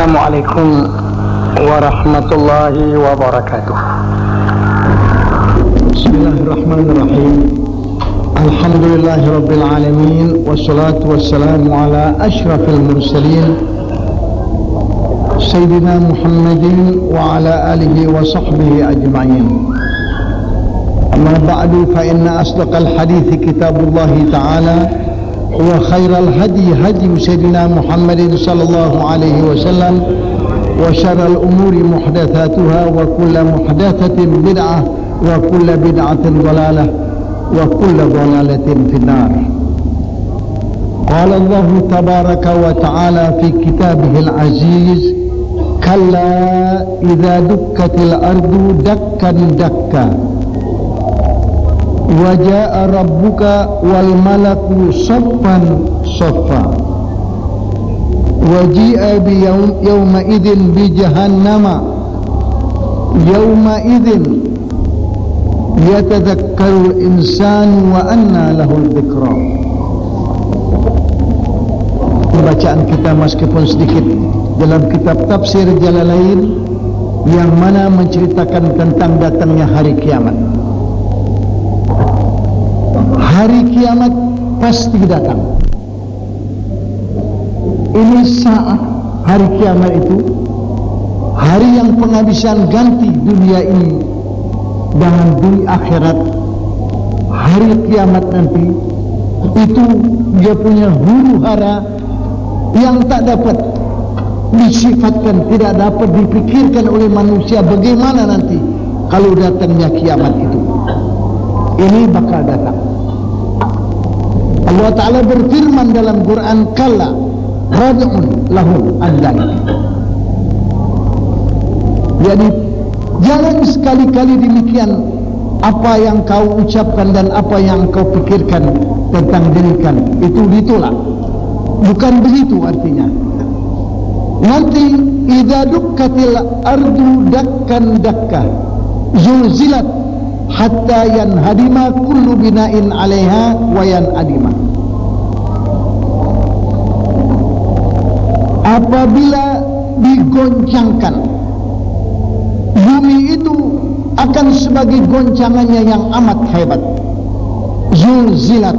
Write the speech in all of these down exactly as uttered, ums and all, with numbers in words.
Assalamualaikum warahmatullahi wabarakatuh. Bismillahirrahmanirrahim. Alhamdulillahi rabbil alamin, wassalatu wassalamu ala asyrafil mursalin Sayyidina Muhammadin wa ala alihi wa sahbihi ajma'in. Amma ba'du, fa inna asdaqal hadithi kitabullahi ta'ala wa khairal hadi hadi Sayyidina Muhammadin sallallahu alaihi wasallam, wa syarrul umuri muhdatsatuha wa kullu muhdatsatin bid'ah wa kullu bid'atin dhalalah wa kullu dhalalatin finnar. Qala Allah tabaraka wa ta'ala fi kitabihil aziz, kalla idza dukkatil ardu dakkan dakka wa jaa rabbuka wal malaku saffan saffa wa ji'a bi yawma idzin bi jahannama yawma idzin yatadhakkaru al-insanu wa anna lahu al-dhikra. Bacaan kita meskipun sedikit dalam kitab tafsir Jalalain yang mana menceritakan tentang datangnya hari kiamat. Hari kiamat pasti datang. Ini saat hari kiamat itu, hari yang penghabisan ganti dunia ini dengan dunia akhirat. Hari kiamat nanti itu dia punya huru hara yang tak dapat disifatkan, tidak dapat dipikirkan oleh manusia bagaimana nanti kalau datangnya kiamat itu. Ini bakal datang. Allah Ta'ala berfirman dalam Quran, kalla rad'un lahum andai. Jadi jangan sekali-kali demikian apa yang kau ucapkan dan apa yang kau pikirkan tentang dirikan itu ditolak. Bukan begitu artinya. Nanti idza dukkatil ardu dakkan dakka zulzilat hatta yanhadima kullu bina'in 'alaiha wa yanadima. Apabila digoncangkan, bumi itu akan sebagai goncangannya yang amat hebat. Zulzilat,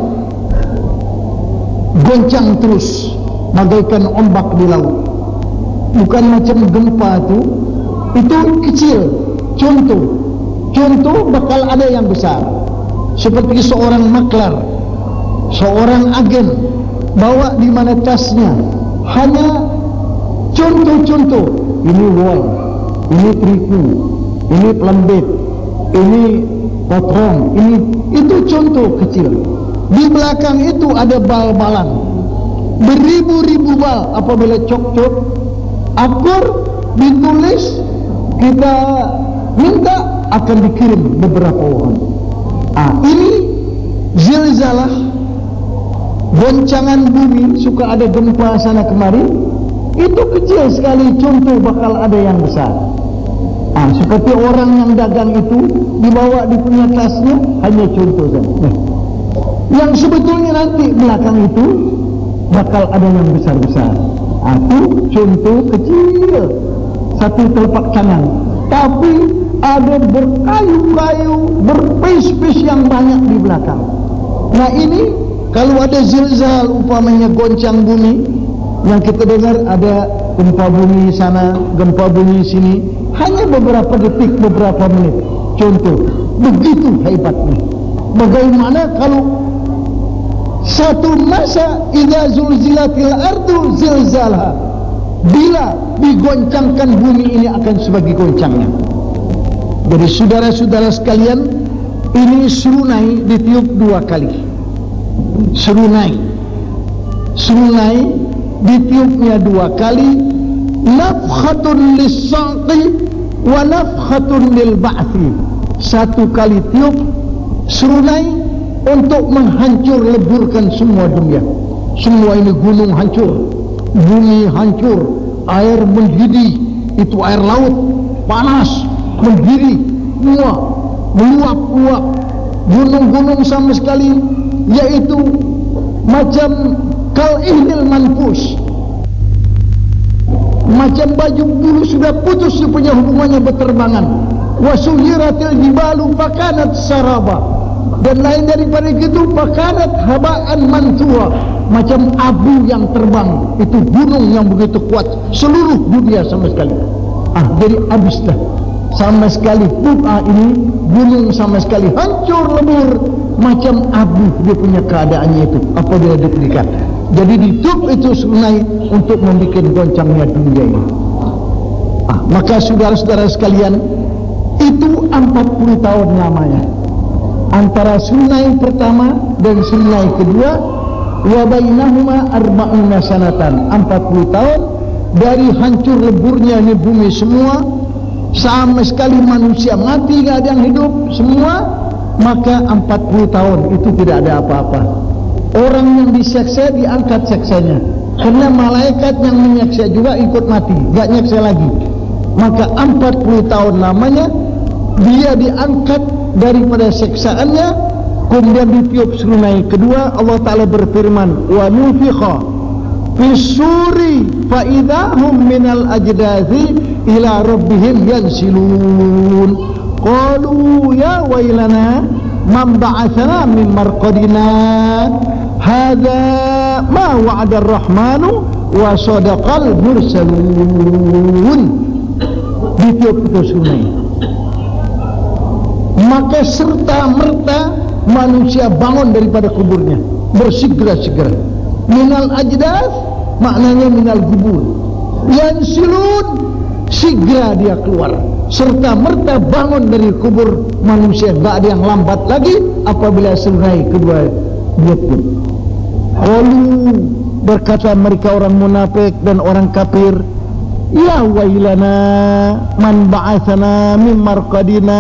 goncang terus bagaikan ombak di laut. Bukan macam gempa itu, itu kecil. Contoh Contoh bakal ada yang besar. Seperti seorang maklar, seorang agen bawa di mana tasnya hanya contoh-contoh. Ini wol, ini triku, ini pelembet, ini potong, ini itu contoh kecil. Di belakang itu ada bal-balan, beribu-ribu bal. Apabila cok-cok akur ditulis, kita minta akan dikirim beberapa orang. Ah, ini zilzalah, goncangan bumi, suka ada gempa sana kemari. Itu kecil sekali, contoh bakal ada yang besar. Ah, seperti orang yang dagang itu dibawa di punya tasnya, hanya contoh saja. Nah, yang sebetulnya nanti belakang itu bakal ada yang besar-besar. Ah, itu contoh kecil, satu telapak tangan. Tapi ada berkayu-kayu, berpis-pis yang banyak di belakang. Nah ini kalau ada zilzal umpamanya goncang bumi, yang kita dengar ada gempa bumi sana, gempa bumi sini, hanya beberapa detik, beberapa menit. Contoh, begitu hebatnya. Bagaimana kalau satu masa idza zulzilatil ardu zilzalha, bila digoncangkan bumi ini akan sebagai goncangnya. Jadi saudara-saudara sekalian, ini serunai ditiup dua kali. Serunai, serunai ditiupnya dua kali. Nafkhatun lis-saqi wa nafkhatun lil-ba'thi. Satu kali tiup serunai untuk menghancur leburkan semua dunia. Semua ini gunung hancur, bumi hancur, air mendidih, itu air laut panas, mendidih, muak, meluap-luap, gunung-gunung sama sekali, yaitu macam kal ihnil manfus. macam baju bulu sudah putus punya hubungannya berterbangan. Wasuyiratil jibalu fakanat saraba, dan lain daripada itu fakanat habaan manthura, macam abu yang terbang. Itu gunung yang begitu kuat seluruh dunia sama sekali. Ah, jadi habislah sama sekali Bu'ah ini, gunung sama sekali hancur lebur macam abu. Dia punya keadaannya itu apabila diberikan. Jadi ditutup itu sungai untuk membuat goncangnya dunia ini. Ah, maka saudara-saudara sekalian, itu empat puluh tahun lamanya antara sungai pertama dan sungai kedua. Wa bainahuma arba'una sanatan, empat puluh tahun dari hancur leburnya ini bumi semua, sama sekali manusia mati, tidak ada yang hidup semua. Maka empat puluh tahun itu tidak ada apa-apa. Orang yang diseksa diangkat seksanya, karena malaikat yang menyeksa juga ikut mati, tidak nyeksa lagi. Maka empat puluh tahun lamanya dia diangkat daripada seksaannya. Kemudian ditiup serunai kedua. Allah Ta'ala berfirman, wa nufikha fisuri fa idahum minal ajdathi ila rabbihim yansilun. Qalu ya wailana man ba'athana min marqadina hadha ma wa'ada ar-rahmanu wa sadaqal mursalun. Ditiup itu serunai, maka serta merta manusia bangun daripada kuburnya bersegera-segera. Minal ajdath maknanya minal kubur, yansilun segera dia keluar, serta merta bangun dari kubur manusia. Tak ada yang lambat lagi apabila serunai kedua ditiup. Qalu, berkata mereka orang munafik dan orang kafir, ya wailana man ba'athana min marqadina.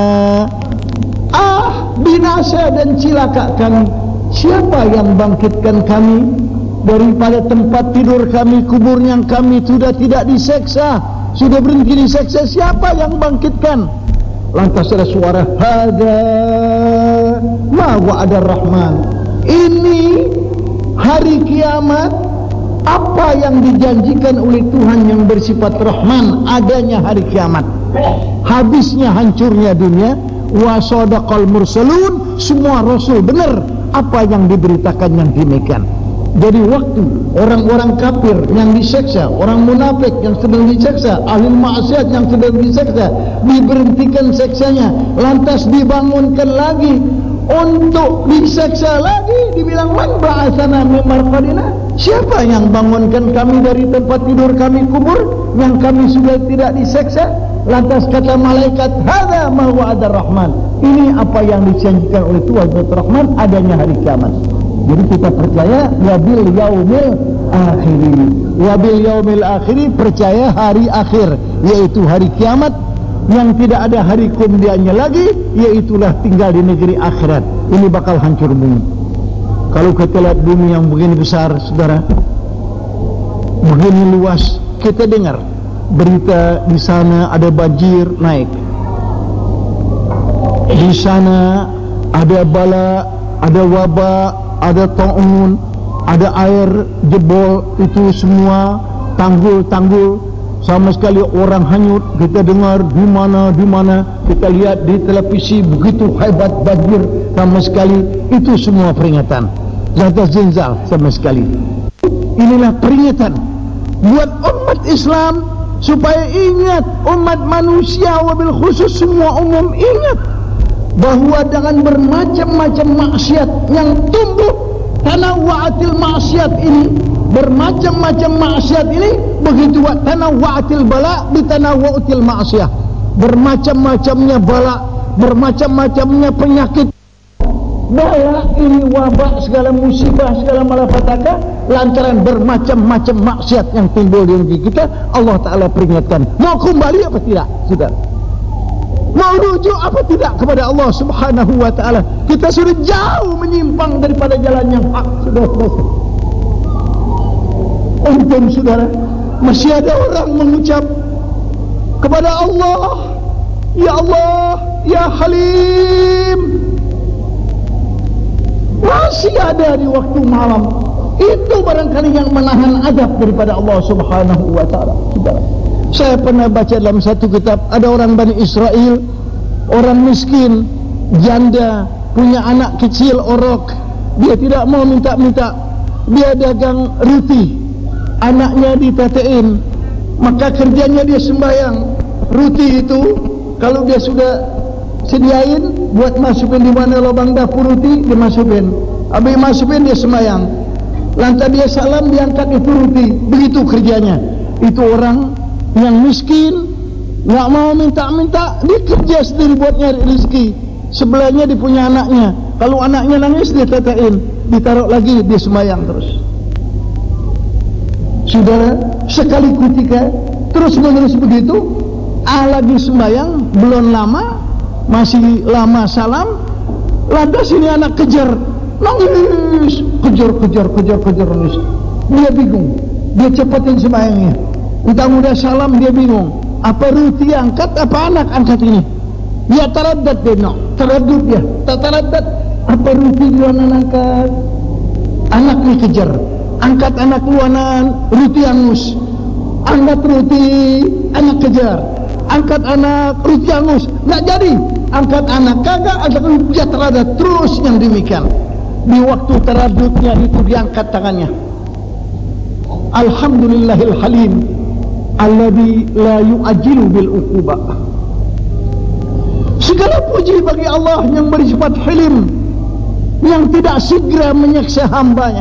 Ah, binasa dan cilaka kami. Siapa yang bangkitkan kami daripada tempat tidur kami, kubur yang kami sudah tidak diseksa, sudah berhenti diseksa? Siapa yang bangkitkan? Lantas ada suara, hada ma wa'ada ar-rahman. Ini hari kiamat, apa yang dijanjikan oleh Tuhan yang bersifat Rahman, adanya hari kiamat, habisnya hancurnya dunia. Wa sadaqal mursalun, semua rasul benar apa yang diberitakan yang demikian. Jadi waktu orang-orang kafir yang diseksa, orang munafik yang sedang diseksa, ahli maksiat yang sedang diseksa, diberhentikan seksanya, lantas dibangunkan lagi untuk diseksa lagi. Dibilang, man ba'athana min marqadina, siapa yang bangunkan kami dari tempat tidur kami, kubur yang kami sudah tidak diseksa? Lantas kata malaikat, hadza ma wa'ada ar-rahman, ini apa yang dijanjikan oleh Tuhan Rahman, adanya hari kiamat. Jadi kita percaya wabil yaumil akhiri, wabil yaumil akhiri, percaya hari akhir, yaitu hari kiamat yang tidak ada hari kemudiannya lagi, yaitulah tinggal di negeri akhirat. Ini bakal hancur bumi. Kalau kita lihat bumi yang begini besar, saudara, begini luas, kita dengar berita di sana ada banjir naik, di sana ada bala, ada wabak, ada ta'un, ada air jebol, itu semua tanggul-tanggul sama sekali orang hanyut. Kita dengar di mana di mana, kita lihat di televisi begitu hebat banjir sama sekali. Itu semua peringatan, zat zilzal sama sekali. Inilah peringatan buat umat Islam supaya ingat, umat manusia wabil khusus semua umum ingat bahawa dengan bermacam-macam maksiat yang tumbuh, tanawwa'atil maksiat ini, bermacam-macam maksiat ini, begitu wa tanawwa'atil bala bitanawwa'atil maksiat, bermacam-macamnya bala, bermacam-macamnya penyakit, bala ini, wabak, segala musibah, segala malapetaka, lantaran bermacam-macam maksiat yang timbul di negeri kita. Allah Ta'ala peringatkan, mau kembali apa tidak, sudah? Mau rujuk apa tidak kepada Allah Subhanahu wa Ta'ala? Kita sudah jauh menyimpang daripada jalan yang hak, sudah selesai. Untung saudara, masih ada orang mengucap kepada Allah, ya Allah, ya Halim. Masih ada di waktu malam Itu barangkali yang menahan adab daripada Allah Subhanahu wa ta'ala. Saya pernah baca dalam satu kitab, ada orang Bani Israel, orang miskin, janda, punya anak kecil orok. Dia tidak mau minta-minta, dia dagang roti, anaknya ditatain, maka kerjanya dia sembahyang. Roti itu kalau dia sudah sediain, buat masukin di mana lubang dapur roti, dia masukin. Habis masukin dia sembahyang. Lantas dia salam, diangkat itu roti. Begitu kerjanya. Itu orang yang miskin, nggak mau minta-minta, dia kerja sendiri buat nyari rezeki. Sebelahnya dia punya anaknya. Kalau anaknya nangis, dia tatain, ditaruh lagi, dia sembahyang terus. Saudara, sekali ketika terus menerus begitu, ah lagi sembahyang, belum lama, masih lama salam, lantas ini anak kejar, nangis, kejar, kejar, kejar, kejar, nangis. Dia bingung, dia cepatin sembahyangnya. Entah udah salam, dia bingung, apa roti angkat, apa anak angkat ini. Dia taraddad, dia no, taraddud dia, tak taraddad, apa roti luanan angkat, anaknya kejar, angkat anak luanan, roti angus, angkat roti, anak kejar, angkat anak, roti angus, nggak jadi, angkat anak kagak, ada dia taraddad, terus yang demikian. Di waktu taraddudnya itu diangkat tangannya. Alhamdulillahil halim alladzi la yu'ajjilu bil uqubah. Segala puji bagi Allah yang bersifat halim, yang tidak segera menyiksa hambanya.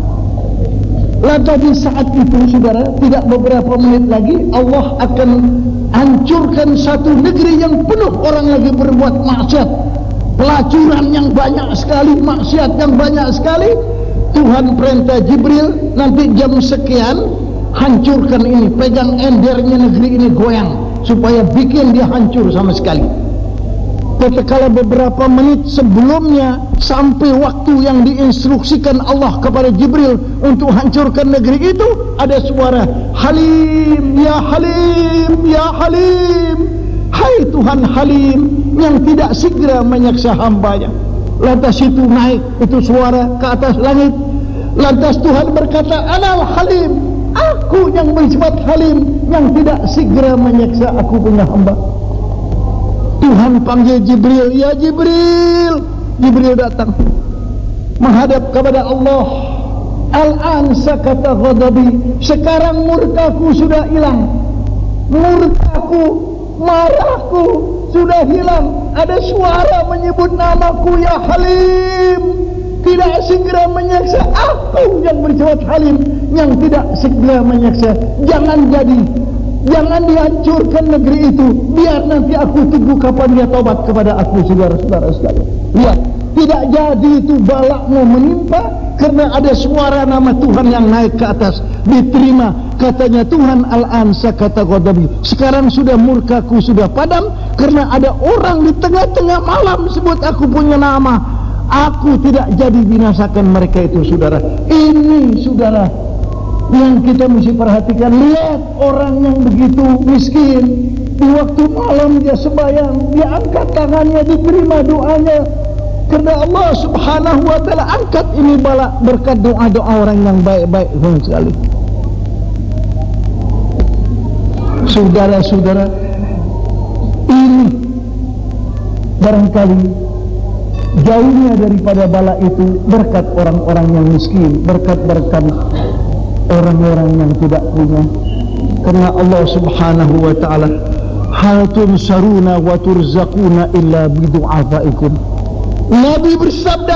Lantas di saat itu, saudara, tidak beberapa menit lagi Allah akan hancurkan satu negeri yang penuh orang lagi berbuat maksiat, pelacuran yang banyak sekali, maksiat yang banyak sekali. Tuhan perintah Jibril, nanti jam sekian hancurkan ini, pegang endernya negeri ini goyang, supaya bikin dia hancur sama sekali. Tatkala beberapa menit sebelumnya sampai waktu yang diinstruksikan Allah kepada Jibril untuk hancurkan negeri itu, ada suara Halim, ya Halim, ya Halim. Hai Tuhan Halim yang tidak segera menyiksa hambanya. Lantas itu naik itu suara ke atas langit. Lantas Tuhan berkata, Anal Halim, aku yang bersifat Halim, yang tidak segera menyiksa aku punya hamba. Tuhan panggil Jibril, ya Jibril. Jibril datang menghadap kepada Allah. Al-an sakata ghadabi, sekarang murkaku sudah hilang, murkaku, marahku sudah hilang. Ada suara menyebut namaku, ya Halim, tidak segera menyiksa aku yang bersifat Halim, yang tidak segera menyiksa. Jangan jadi, jangan dihancurkan negeri itu, biar nanti aku tunggu kapan dia taubat kepada aku. Saudara-saudara sekalian, lihat, tidak jadi itu balakmu menimpa karena ada suara nama Tuhan yang naik ke atas. Diterima, katanya Tuhan, al-an sakata ghadabi, sekarang sudah murkaku sudah padam karena ada orang di tengah-tengah malam sebut aku punya nama. Aku tidak jadi binasakan mereka itu. Saudara, ini saudara yang kita mesti perhatikan. Lihat orang yang begitu miskin, di waktu malam dia sembahyang, dia angkat tangannya, diterima doanya karena Allah Subhanahu wa ta'ala angkat ini bala berkat doa-doa orang yang baik-baik sekali. Saudara-saudara, ini barangkali jauhnya daripada bala itu berkat orang-orang yang miskin, berkat-berkat orang-orang yang tidak punya. Karena Allah Subhanahu wa ta'ala, hal tunsaruna wa turzaquna illa bidu'afaikum. Nabi bersabda,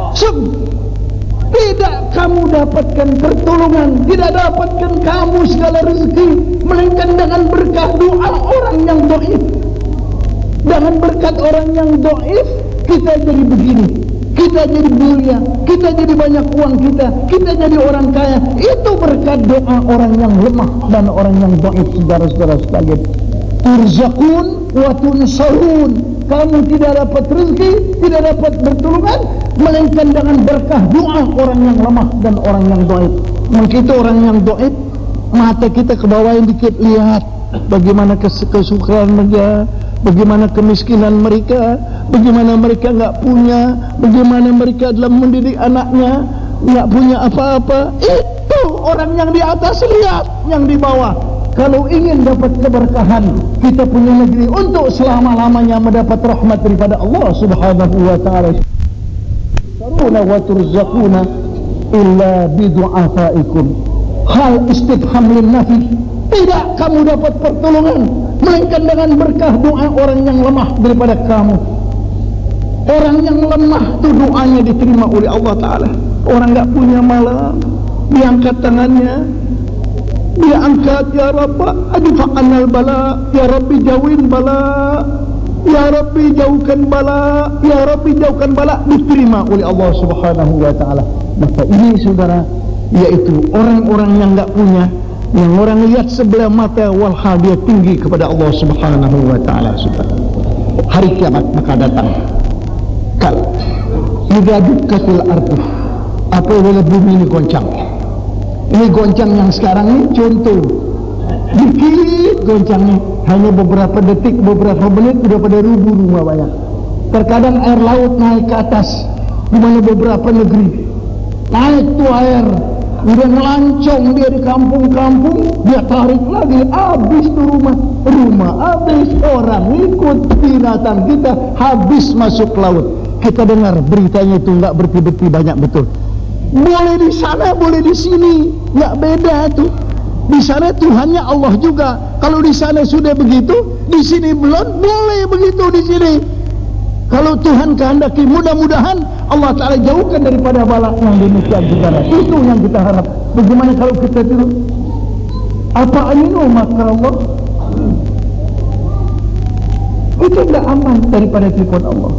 tidak kamu dapatkan pertolongan, tidak dapatkan kamu segala rezeki melainkan dengan berkat doa orang yang dhaif. Dengan berkat orang yang dhaif kita jadi begini, kita jadi mulia, kita jadi banyak uang kita, kita jadi orang kaya. Itu berkat doa orang yang lemah dan orang yang dhaif. Saudara-saudara sekalian, turzaqun wa tunsarun, kamu tidak dapat rezeki, tidak dapat pertolongan melainkan dengan berkah doa orang yang lemah dan orang yang dhaif. Kita orang yang dhaif, mata kita ke bawahin dikit, lihat bagaimana kesukaran mereka, bagaimana kemiskinan mereka, bagaimana mereka enggak punya, bagaimana mereka dalam mendidik anaknya. nggak punya apa-apa. Itu orang yang di atas, lihat yang di bawah. Kalau ingin dapat keberkahan, kita punya negeri untuk selama-lamanya mendapat rahmat daripada Allah Subhanahu wa taala. Taruna wa turzaquna illa bidu'afaikum. Hal istifham lin nafi. Tidak kamu dapat pertolongan melainkan dengan berkah doa orang yang lemah daripada kamu. Orang yang lemah itu doanya diterima oleh Allah Ta'ala. Orang tak punya malam, diangkat tangannya, dia angkat, ya Rabbi adfa'anal bala, ya Rabbi jauhin bala, ya Rabbi jauhkan bala, ya Rabbi jauhkan bala, diterima oleh Allah Subhanahu wa Ta'ala. Maka ini saudara, yaitu orang-orang yang tak punya, yang orang lihat sebelah mata, walhal dia tinggi kepada Allah Subhanahu wa Ta'ala. Saudara, hari kiamat maka datang. Kal idza dukkatil ardu, apabila bumi ini goncang. Ini goncang yang sekarang ini contoh, dikit goncangnya, hanya beberapa detik, beberapa menit sudah pada rubuh rumah banyak. Terkadang air laut naik ke atas, di mana beberapa negeri naik tu air, udah melancong dia di kampung-kampung, dia tarik lagi, habis tu rumah, rumah habis, orang ikut, binatang kita habis masuk laut. Kita dengar beritanya itu enggak berhenti-berhenti banyak betul. Boleh di sana, boleh di sini, enggak beda tu. Di sana Tuhannya Allah juga. Kalau di sana sudah begitu, di sini belum, boleh begitu di sini. Kalau Tuhan kehendaki, mudah-mudahan Allah Ta'ala jauhkan daripada bala yang demikian saudara. Itu yang kita harap. Bagaimana kalau kita tidur? Apa aminu makar Allah? Itu tidak aman daripada tipuan Allah.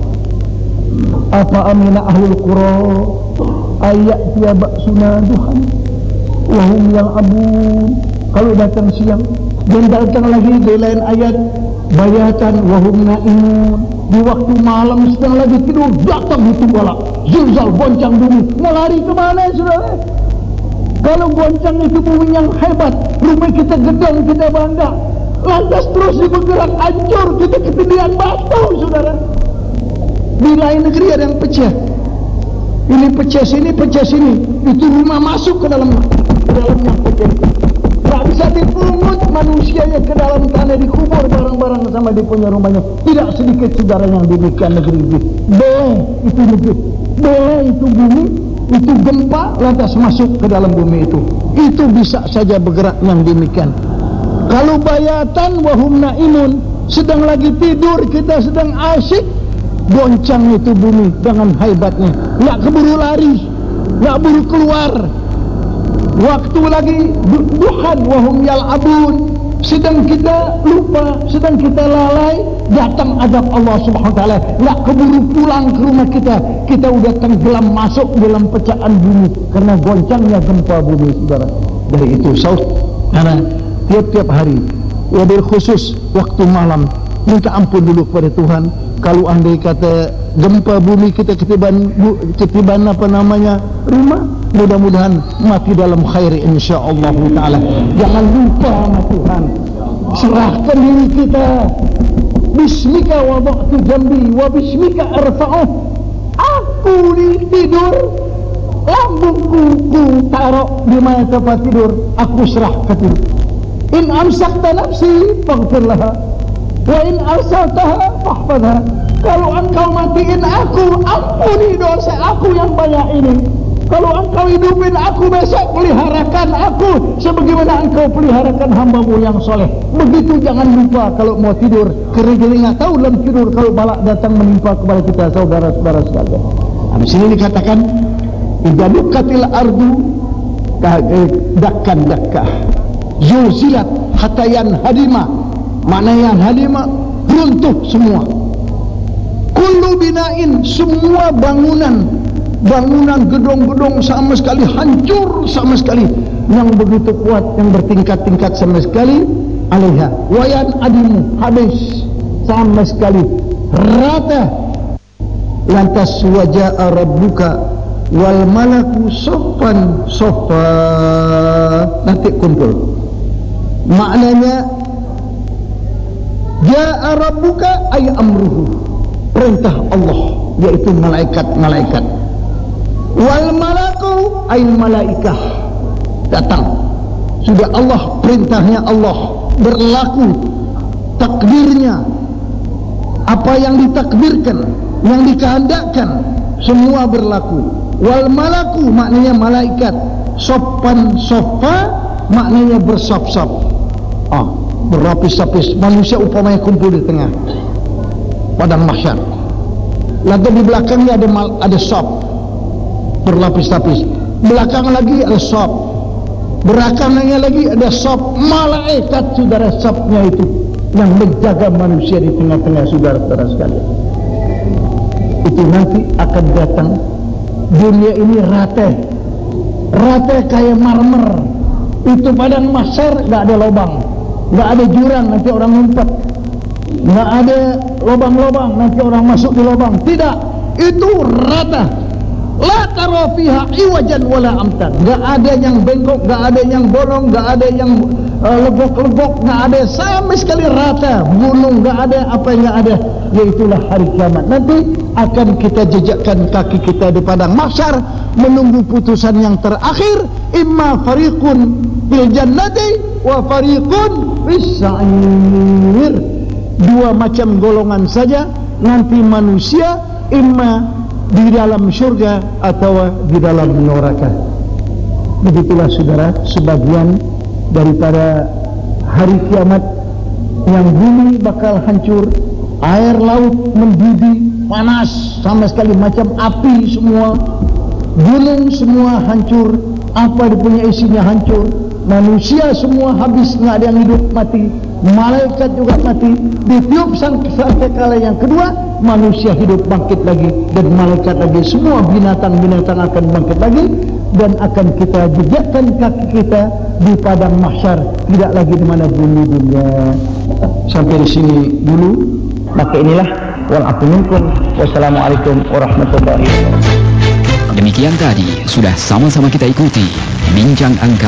Apa amina ahlul qura ayat dia baksuna Tuhan wahum yal'abun. Kalau datang siang, dan datang lagi di lain ayat bayatan wahum na'imun, di waktu malam sedang lagi tidur datang itu bala zilzal, goncang bumi. Mau lari ke mana saudara? Kalau goncang itu bumi yang hebat, rumah kita gedang, kita bangga, lantas terus bergerak hancur, kita ketindihan batu saudara. Di lain negeri ada yang pecah, ini pecah sini, pecah sini, itu rumah masuk ke dalam ke dalam yang pecah. Tak bisa dipungut manusianya ke dalam tanah, dikubur barang-barang sama dia punya rumahnya. Tidak sedikit saudara yang demikian negeri ini. Boleh itu negeri, boleh itu bumi, itu gempa lantas masuk ke dalam bumi itu. Itu bisa saja bergerak yang demikian. Kalau bayatan wahum naimun, sedang lagi tidur kita sedang asyik, goncang itu bumi dengan hebatnya, nak keburu lari, nak buru keluar. Waktu lagi duhan wahum yal'abun, sedang kita lupa, sedang kita lalai, datang azab Allah Subhanahu wa taala, nak keburu pulang ke rumah kita, kita udah tenggelam masuk dalam pecahan bumi karena goncangnya gempa bumi saudara. Dari itu saud, karena tiap-tiap hari, wabil khusus waktu malam, minta ampun dulu kepada Tuhan. Kalau andai kata gempa bumi kita ketiban, ketiban apa namanya rumah, mudah-mudahan mati dalam khair insyaallah taala. Jangan lupa sama Tuhan, serahkan diri kita. Bismika wada'tu jambi wa bismika arfa'uh. Aku di tidur, lambungku ku taruh di mana tempat tidur, aku serahkan diri. In amsakta nafsi faghfir laha wa in arsaltaha fahfadha. Kalau engkau matiin aku, ampuni dosa aku yang banyak ini. Kalau engkau hidupin aku besok, peliharakan aku sebagaimana engkau peliharakan hambamu yang soleh. Begitu jangan lupa kalau mau tidur. Kerana kita tidak tahu dalam tidur kalau balak datang menimpa kepada kita saudara-saudara sekalian. Di sini dikatakan idza dukkatil ardu dakkan dakkah zulzilat hatta yanhadima. Maknanya yanhadima, runtuh semua. Kullu bina'in, semua bangunan, bangunan gedung-gedung sama sekali hancur sama sekali, yang begitu kuat, yang bertingkat-tingkat sama sekali. Alaiha wayan adimu, habis sama sekali, rata. Lantas waja'a rabbuka wal malaku soffan soffa, nanti kumpul. Maknanya ja'a rabbuka ay amruhu, perintah Allah, yaitu malaikat-malaikat. Wal malaku ay malaikah datang. Sudah Allah, perintahnya Allah berlaku, takdirnya, apa yang ditakdirkan, yang dikehendakkan, semua berlaku. Wal malaku maknanya malaikat, sopan sofa maknanya bersop-sop, ah, berlapis-lapis. Manusia upamanya kumpul di tengah padang mahsyar, lalu di belakangnya ada mal, ada sop berlapis-lapis, belakang lagi ada sop, belakangnya lagi ada sop malaikat. Saudara, sopnya itu yang menjaga manusia di tengah-tengah, saudara-saudara sekalian. Itu nanti akan datang. Dunia ini rata, rata kayak marmer. Itu padang mahsyar nggak ada lubang, nggak ada jurang nanti orang ngumpet, nggak ada lubang-lubang nanti orang masuk di lubang. Tidak, itu rata. La tara fiha iwajan wala amtan. Nggak ada yang bengkok, nggak ada yang bolong, nggak ada yang uh, legok-legok, nggak ada, sama sekali rata. Gunung nggak ada, apa yang nggak ada. Yaitulah hari kiamat. Nanti akan kita jejakkan kaki kita di padang mahsyar menunggu putusan yang terakhir. Imma fariqun fil jannati wa fariqun fis sa'ir. Dua macam golongan saja nanti manusia, imma di dalam syurga atau di dalam neraka. Begitulah saudara, sebagian daripada hari kiamat yang bumi bakal hancur, air laut mendidih, panas sama sekali macam api semua, gunung semua hancur, apa punya isinya hancur, manusia semua habis, nggak ada yang hidup, mati, malaikat juga mati. Ditiup sangkakala yang kedua, manusia hidup bangkit lagi, dan malaikat lagi, semua binatang-binatang akan bangkit lagi, dan akan kita jejakkan kaki kita di padang mahsyar, tidak lagi di mana bumi dunia. Sampai di sini dulu. Maka inilah wal afu minkum. Wassalamualaikum warahmatullahi wabarakatuh. Demikian tadi sudah sama-sama kita ikuti bincang angka